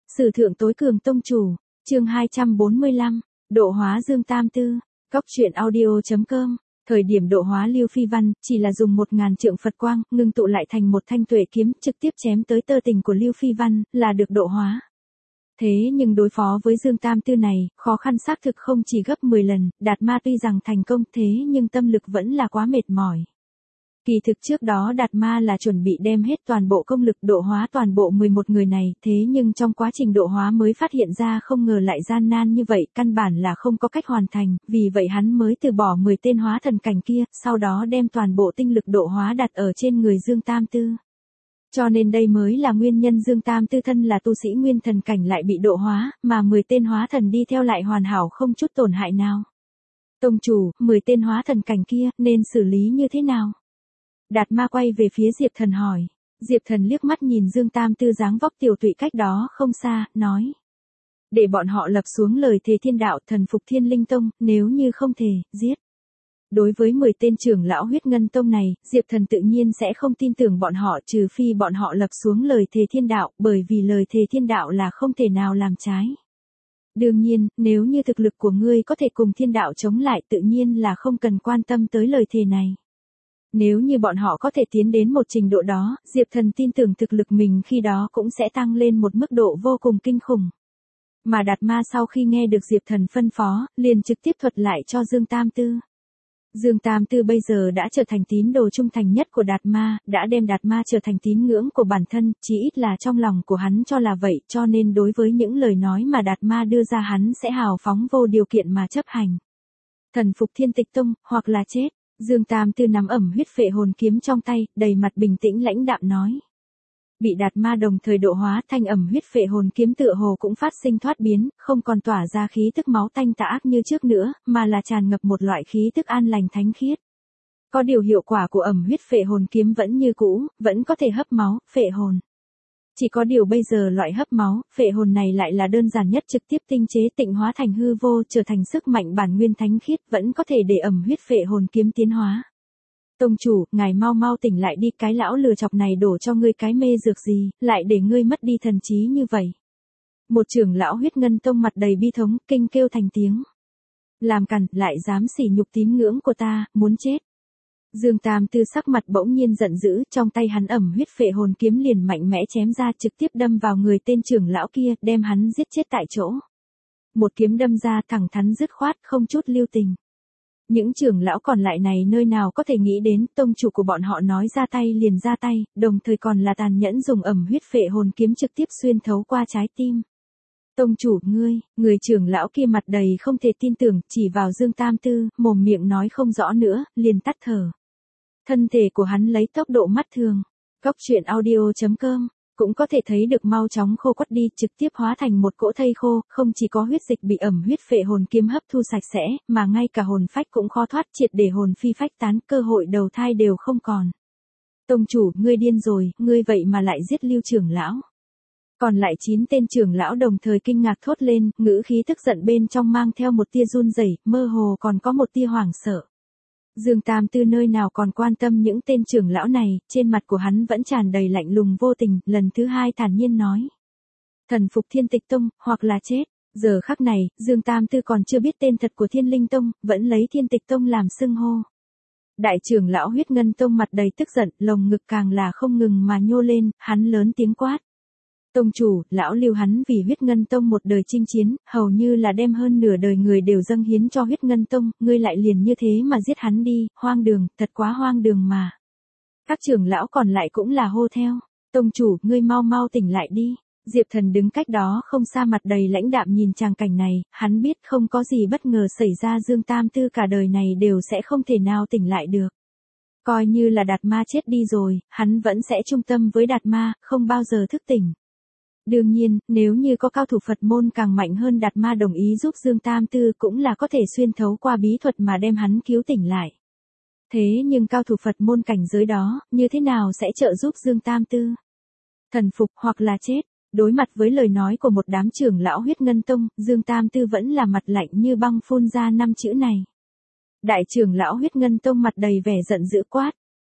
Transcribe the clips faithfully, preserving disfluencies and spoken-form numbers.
Sử thượng tối cường tông chủ, chương hai trăm bốn mươi lăm, độ hóa Dương Tam Tư, Cóc truyện audio chấm com. Thời điểm độ hóa Lưu Phi Văn, chỉ là dùng một ngàn trượng Phật quang, ngưng tụ lại thành một thanh tuệ kiếm, trực tiếp chém tới tơ tình của Lưu Phi Văn, là được độ hóa. Thế nhưng đối phó với Dương Tam Tư này, khó khăn xác thực không chỉ gấp mười lần, Đạt Ma tuy rằng thành công thế nhưng tâm lực vẫn là quá mệt mỏi. Kỳ thực trước đó Đạt Ma là chuẩn bị đem hết toàn bộ công lực độ hóa toàn bộ mười một người này, thế nhưng trong quá trình độ hóa mới phát hiện ra không ngờ lại gian nan như vậy, căn bản là không có cách hoàn thành, vì vậy hắn mới từ bỏ mười tên hóa thần cảnh kia, sau đó đem toàn bộ tinh lực độ hóa đặt ở trên người Dương Tam Tư. Cho nên đây mới là nguyên nhân Dương Tam Tư thân là tu sĩ nguyên thần cảnh lại bị độ hóa, mà mười tên hóa thần đi theo lại hoàn hảo không chút tổn hại nào. Tông chủ, mười tên hóa thần cảnh kia, nên xử lý như thế nào? Đạt Ma quay về phía Diệp Thần hỏi. Diệp Thần liếc mắt nhìn Dương Tam Tư dáng vóc tiểu tụy cách đó không xa, nói. Để bọn họ lập xuống lời thề thiên đạo thần phục Thiên Linh Tông, nếu như không thể, giết. Đối với mười tên trưởng lão huyết ngân tông này, Diệp Thần tự nhiên sẽ không tin tưởng bọn họ trừ phi bọn họ lập xuống lời thề thiên đạo, bởi vì lời thề thiên đạo là không thể nào làm trái. Đương nhiên, nếu như thực lực của ngươi có thể cùng thiên đạo chống lại tự nhiên là không cần quan tâm tới lời thề này. Nếu như bọn họ có thể tiến đến một trình độ đó, Diệp Thần tin tưởng thực lực mình khi đó cũng sẽ tăng lên một mức độ vô cùng kinh khủng. Mà Đạt Ma sau khi nghe được Diệp Thần phân phó, liền trực tiếp thuật lại cho Dương Tam Tư. Dương Tam Tư bây giờ đã trở thành tín đồ trung thành nhất của Đạt Ma, đã đem Đạt Ma trở thành tín ngưỡng của bản thân, chỉ ít là trong lòng của hắn cho là vậy, cho nên đối với những lời nói mà Đạt Ma đưa ra hắn sẽ hào phóng vô điều kiện mà chấp hành. Thần phục Thiên Tịch Tông, hoặc là chết. Dương Tam Tư nắm ẩm huyết phệ hồn kiếm trong tay, đầy mặt bình tĩnh lãnh đạm nói. Bị Đạt Ma đồng thời độ hóa, thanh ẩm huyết phệ hồn kiếm tựa hồ cũng phát sinh thoát biến, không còn tỏa ra khí tức máu tanh tà ác như trước nữa, mà là tràn ngập một loại khí tức an lành thánh khiết. Có điều hiệu quả của ẩm huyết phệ hồn kiếm vẫn như cũ, vẫn có thể hấp máu, phệ hồn. Chỉ có điều bây giờ loại hấp máu, phệ hồn này lại là đơn giản nhất, trực tiếp tinh chế tịnh hóa thành hư vô, trở thành sức mạnh bản nguyên thánh khiết, vẫn có thể để ẩm huyết phệ hồn kiếm tiến hóa. Tông chủ, ngài mau mau tỉnh lại đi, cái lão lừa chọc này đổ cho ngươi cái mê dược gì, lại để ngươi mất đi thần trí như vậy. Một trưởng lão huyết ngân tông mặt đầy bi thống, kinh kêu thành tiếng. Làm cằn, lại dám sỉ nhục tín ngưỡng của ta, muốn chết. Dương Tam Tư sắc mặt bỗng nhiên giận dữ, trong tay hắn ẩm huyết phệ hồn kiếm liền mạnh mẽ chém ra, trực tiếp đâm vào người tên trưởng lão kia, đem hắn giết chết tại chỗ. Một kiếm đâm ra thẳng thắn dứt khoát, không chút lưu tình. Những trưởng lão còn lại này nơi nào có thể nghĩ đến, tông chủ của bọn họ nói ra tay liền ra tay, đồng thời còn là tàn nhẫn dùng ẩm huyết phệ hồn kiếm trực tiếp xuyên thấu qua trái tim. Tông chủ, ngươi, người trưởng lão kia mặt đầy không thể tin tưởng, chỉ vào Dương Tam Tư, mồm miệng nói không rõ nữa, liền tắt thở. Thân thể của hắn lấy tốc độ mắt thường. Cóc truyện audio chấm com, cũng có thể thấy được mau chóng khô quắt đi, trực tiếp hóa thành một cỗ thây khô, không chỉ có huyết dịch bị ẩm huyết phệ hồn kiếm hấp thu sạch sẽ, mà ngay cả hồn phách cũng khó thoát, triệt để hồn phi phách tán, cơ hội đầu thai đều không còn. Tông chủ, ngươi điên rồi, ngươi vậy mà lại giết Lưu trưởng lão. Còn lại chín tên trưởng lão đồng thời kinh ngạc thốt lên, ngữ khí tức giận bên trong mang theo một tia run rẩy, mơ hồ còn có một tia hoảng sợ. Dương Tam Tư nơi nào còn quan tâm những tên trưởng lão này, trên mặt của hắn vẫn tràn đầy lạnh lùng vô tình, lần thứ hai thản nhiên nói. Thần phục Thiên Tịch Tông, hoặc là chết. Giờ khắc này, Dương Tam Tư còn chưa biết tên thật của Thiên Linh Tông, vẫn lấy Thiên Tịch Tông làm xưng hô. Đại trưởng lão huyết ngân tông mặt đầy tức giận, lồng ngực càng là không ngừng mà nhô lên, hắn lớn tiếng quát. Tông chủ, lão Lưu hắn vì huyết ngân tông một đời chinh chiến, hầu như là đem hơn nửa đời người đều dâng hiến cho huyết ngân tông, ngươi lại liền như thế mà giết hắn đi, hoang đường, thật quá hoang đường mà. Các trưởng lão còn lại cũng là hô theo. Tông chủ, ngươi mau mau tỉnh lại đi. Diệp Thần đứng cách đó không xa mặt đầy lãnh đạm nhìn tràng cảnh này, hắn biết không có gì bất ngờ xảy ra, Dương Tam Tư cả đời này đều sẽ không thể nào tỉnh lại được. Coi như là Đạt Ma chết đi rồi, hắn vẫn sẽ trung tâm với Đạt Ma, không bao giờ thức tỉnh. Đương nhiên, nếu như có cao thủ Phật môn càng mạnh hơn Đạt Ma đồng ý giúp Dương Tam Tư cũng là có thể xuyên thấu qua bí thuật mà đem hắn cứu tỉnh lại. Thế nhưng cao thủ Phật môn cảnh giới đó, như thế nào sẽ trợ giúp Dương Tam Tư? Thần phục hoặc là chết, đối mặt với lời nói của một đám trưởng lão huyết ngân tông, Dương Tam Tư vẫn là mặt lạnh như băng phun ra năm chữ này. Đại trưởng lão huyết ngân tông mặt đầy vẻ giận dữ quát.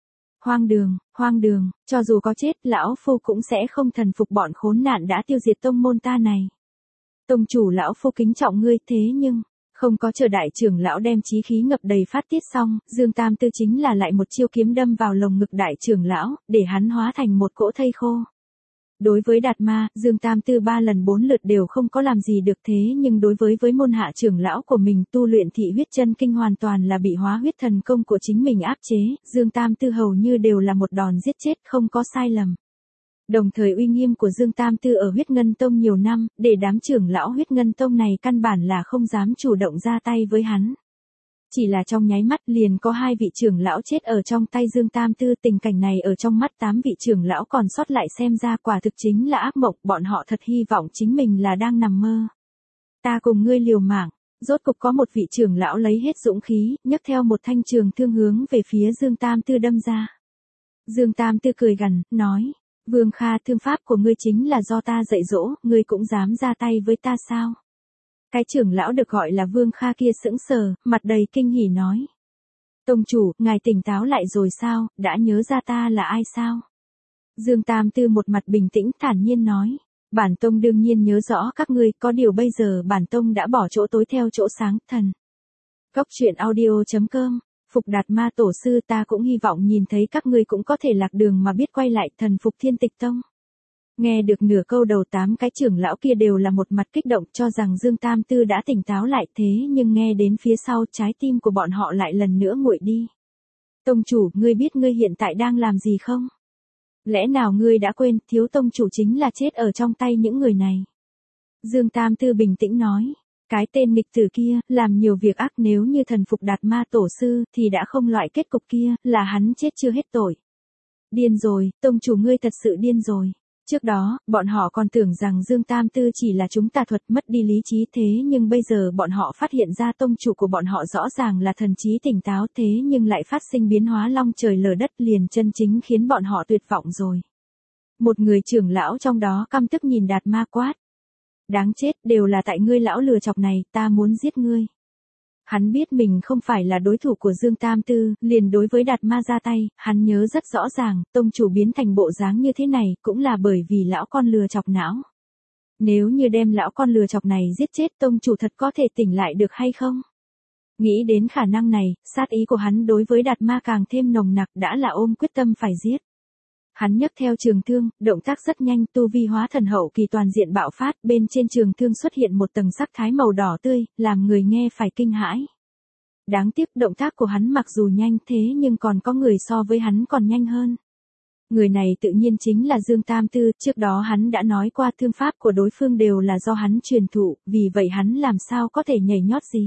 Hoang đường, hoang đường, cho dù có chết, lão phu cũng sẽ không thần phục bọn khốn nạn đã tiêu diệt tông môn ta này. Tông chủ lão phu kính trọng ngươi, thế nhưng, không có chờ đại trưởng lão đem chí khí ngập đầy phát tiết xong, Dương Tam Tư chính là lại một chiêu kiếm đâm vào lồng ngực đại trưởng lão, để hắn hóa thành một cỗ thây khô. Đối với Đạt Ma, Dương Tam Tư ba lần bốn lượt đều không có làm gì được, thế nhưng đối với với môn hạ trưởng lão của mình tu luyện thị huyết chân kinh hoàn toàn là bị hóa huyết thần công của chính mình áp chế, Dương Tam Tư hầu như đều là một đòn giết chết không có sai lầm. Đồng thời uy nghiêm của Dương Tam Tư ở huyết ngân tông nhiều năm, để đám trưởng lão huyết ngân tông này căn bản là không dám chủ động ra tay với hắn. Chỉ là trong nháy mắt liền có hai vị trưởng lão chết ở trong tay Dương Tam Tư, tình cảnh này ở trong mắt tám vị trưởng lão còn sót lại xem ra quả thực chính là ác mộng, bọn họ thật hy vọng chính mình là đang nằm mơ. Ta cùng ngươi liều mạng, rốt cục có một vị trưởng lão lấy hết dũng khí, nhấc theo một thanh trường thương hướng về phía Dương Tam Tư đâm ra. Dương Tam Tư cười gằn, nói, Vương Kha, thương pháp của ngươi chính là do ta dạy dỗ, ngươi cũng dám ra tay với ta sao? Cái trưởng lão được gọi là Vương Kha kia sững sờ, mặt đầy kinh hỉ nói. Tông chủ, ngài tỉnh táo lại rồi sao, đã nhớ ra ta là ai sao? Dương Tam Tư một mặt bình tĩnh thản nhiên nói. Bản tông đương nhiên nhớ rõ các ngươi, có điều bây giờ bản tông đã bỏ chỗ tối theo chỗ sáng, thần. Cốc truyện audio chấm com, Phục Đạt Ma tổ sư, ta cũng hy vọng nhìn thấy các ngươi cũng có thể lạc đường mà biết quay lại, thần phục Thiên Tịch Tông. Nghe được nửa câu đầu, tám cái trưởng lão kia đều là một mặt kích động, cho rằng Dương Tam Tư đã tỉnh táo lại, thế nhưng nghe đến phía sau, trái tim của bọn họ lại lần nữa nguội đi. Tông chủ, ngươi biết ngươi hiện tại đang làm gì không? Lẽ nào ngươi đã quên, thiếu tông chủ chính là chết ở trong tay những người này? Dương Tam Tư bình tĩnh nói. Cái tên nghịch tử kia, làm nhiều việc ác, nếu như thần phục Đạt Ma tổ sư, thì đã không loại kết cục kia, là hắn chết chưa hết tội. Điên rồi, tông chủ ngươi thật sự điên rồi. Trước đó, bọn họ còn tưởng rằng Dương Tam Tư chỉ là chúng tà thuật, mất đi lý trí, thế nhưng bây giờ bọn họ phát hiện ra tông chủ của bọn họ rõ ràng là thần trí tỉnh táo, thế nhưng lại phát sinh biến hóa long trời lở đất, liền chân chính khiến bọn họ tuyệt vọng rồi. Một người trưởng lão trong đó căm tức nhìn Đạt Ma quát. Đáng chết, đều là tại ngươi lão lừa chọc này, ta muốn giết ngươi. Hắn biết mình không phải là đối thủ của Dương Tam Tư, liền đối với Đạt Ma ra tay, hắn nhớ rất rõ ràng, tông chủ biến thành bộ dáng như thế này, cũng là bởi vì lão con lừa chọc não. Nếu như đem lão con lừa chọc này giết chết, tông chủ thật có thể tỉnh lại được hay không? Nghĩ đến khả năng này, sát ý của hắn đối với Đạt Ma càng thêm nồng nặc, đã là ôm quyết tâm phải giết. Hắn nhấc theo trường thương, động tác rất nhanh, tu vi hóa thần hậu kỳ toàn diện bạo phát, bên trên trường thương xuất hiện một tầng sắc thái màu đỏ tươi, làm người nghe phải kinh hãi. Đáng tiếc động tác của hắn mặc dù nhanh thế nhưng còn có người so với hắn còn nhanh hơn. Người này tự nhiên chính là Dương Tam Tư, trước đó hắn đã nói qua thương pháp của đối phương đều là do hắn truyền thụ, vì vậy hắn làm sao có thể nhảy nhót gì.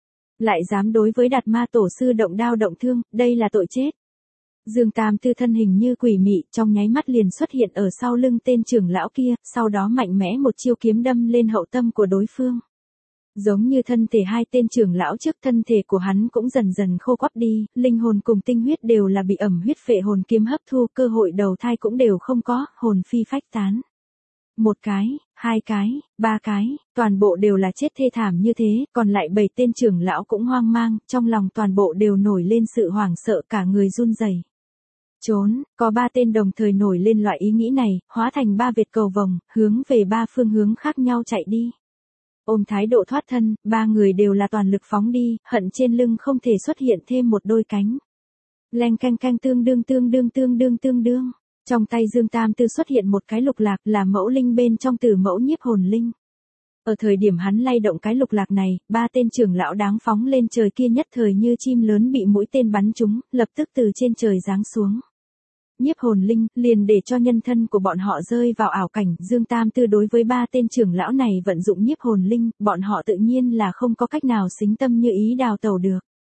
Lại dám đối với Đạt Ma tổ sư động đao động thương, đây là tội chết. Dương Tam Tư thân hình như quỷ mị, trong nháy mắt liền xuất hiện ở sau lưng tên trưởng lão kia, sau đó mạnh mẽ một chiêu kiếm đâm lên hậu tâm của đối phương. Giống như thân thể hai tên trưởng lão trước, thân thể của hắn cũng dần dần khô quắt đi, linh hồn cùng tinh huyết đều là bị ẩm huyết phệ hồn kiếm hấp thu, cơ hội đầu thai cũng đều không có, hồn phi phách tán. Một cái, hai cái, ba cái, toàn bộ đều là chết thê thảm như thế, còn lại bảy tên trưởng lão cũng hoang mang, trong lòng toàn bộ đều nổi lên sự hoảng sợ, cả người run rẩy. Trốn, có ba tên đồng thời nổi lên loại ý nghĩ này, hóa thành ba vệt cầu vồng, hướng về ba phương hướng khác nhau chạy đi. Ôm thái độ thoát thân, ba người đều là toàn lực phóng đi, hận trên lưng không thể xuất hiện thêm một đôi cánh. Leng canh canh tương đương tương đương tương đương tương đương. Trong tay Dương Tam Tư xuất hiện một cái lục lạc, là mẫu linh bên trong Tử Mẫu Nhiếp Hồn Linh. Ở thời điểm hắn lay động cái lục lạc này, ba tên trưởng lão đáng phóng lên trời kia nhất thời như chim lớn bị mũi tên bắn trúng, lập tức từ trên trời giáng xuống. Nhiếp hồn linh, liền để cho nhân thân của bọn họ rơi vào ảo cảnh, Dương Tam Tư đối với ba tên trưởng lão này vận dụng nhiếp hồn linh, bọn họ tự nhiên là không có cách nào xính tâm như ý đào tẩu được.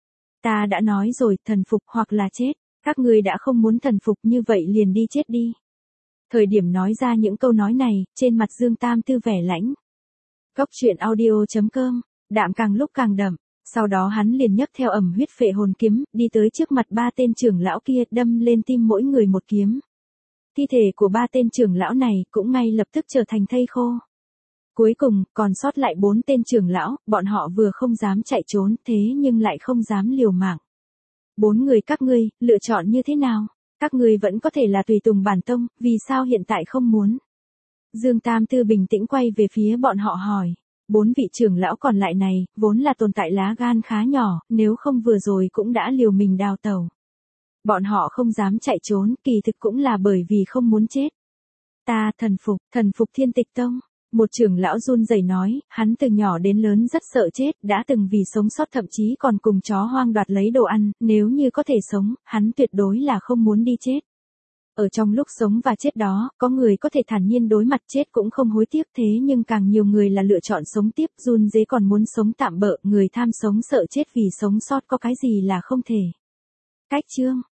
Ta đã nói rồi, thần phục hoặc là chết, các ngươi đã không muốn thần phục như vậy liền đi chết đi. Thời điểm nói ra những câu nói này, trên mặt Dương Tam Tư vẻ lãnh. Cốc truyện audio chấm com, đạm càng lúc càng đậm. Sau đó hắn liền nhấc theo ẩm huyết phệ hồn kiếm, đi tới trước mặt ba tên trưởng lão kia, đâm lên tim mỗi người một kiếm. Thi thể của ba tên trưởng lão này cũng ngay lập tức trở thành thây khô. Cuối cùng, còn sót lại bốn tên trưởng lão, bọn họ vừa không dám chạy trốn, thế nhưng lại không dám liều mạng. Bốn người các ngươi, lựa chọn như thế nào? Các ngươi vẫn có thể là tùy tùng bản tông, vì sao hiện tại không muốn? Dương Tam Tư bình tĩnh quay về phía bọn họ hỏi. Bốn vị trưởng lão còn lại này, vốn là tồn tại lá gan khá nhỏ, nếu không vừa rồi cũng đã liều mình đào tẩu. Bọn họ không dám chạy trốn, kỳ thực cũng là bởi vì không muốn chết. Ta thần phục, thần phục Thiên Tịch Tông. Một trưởng lão run rẩy nói, hắn từ nhỏ đến lớn rất sợ chết, đã từng vì sống sót thậm chí còn cùng chó hoang đoạt lấy đồ ăn, nếu như có thể sống, hắn tuyệt đối là không muốn đi chết. Ở trong lúc sống và chết đó, có người có thể thản nhiên đối mặt chết cũng không hối tiếc, thế nhưng càng nhiều người là lựa chọn sống tiếp, run rế còn muốn sống tạm bợ, người tham sống sợ chết vì sống sót có cái gì là không thể. Cách chương